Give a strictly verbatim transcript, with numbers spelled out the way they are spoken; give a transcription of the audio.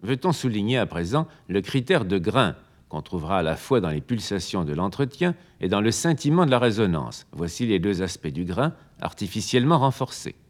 Veut-on souligner à présent le critère de grain, qu'on trouvera à la fois dans les pulsations de l'entretien et dans le scintillement de la résonance? Voici les deux aspects du grain artificiellement renforcés.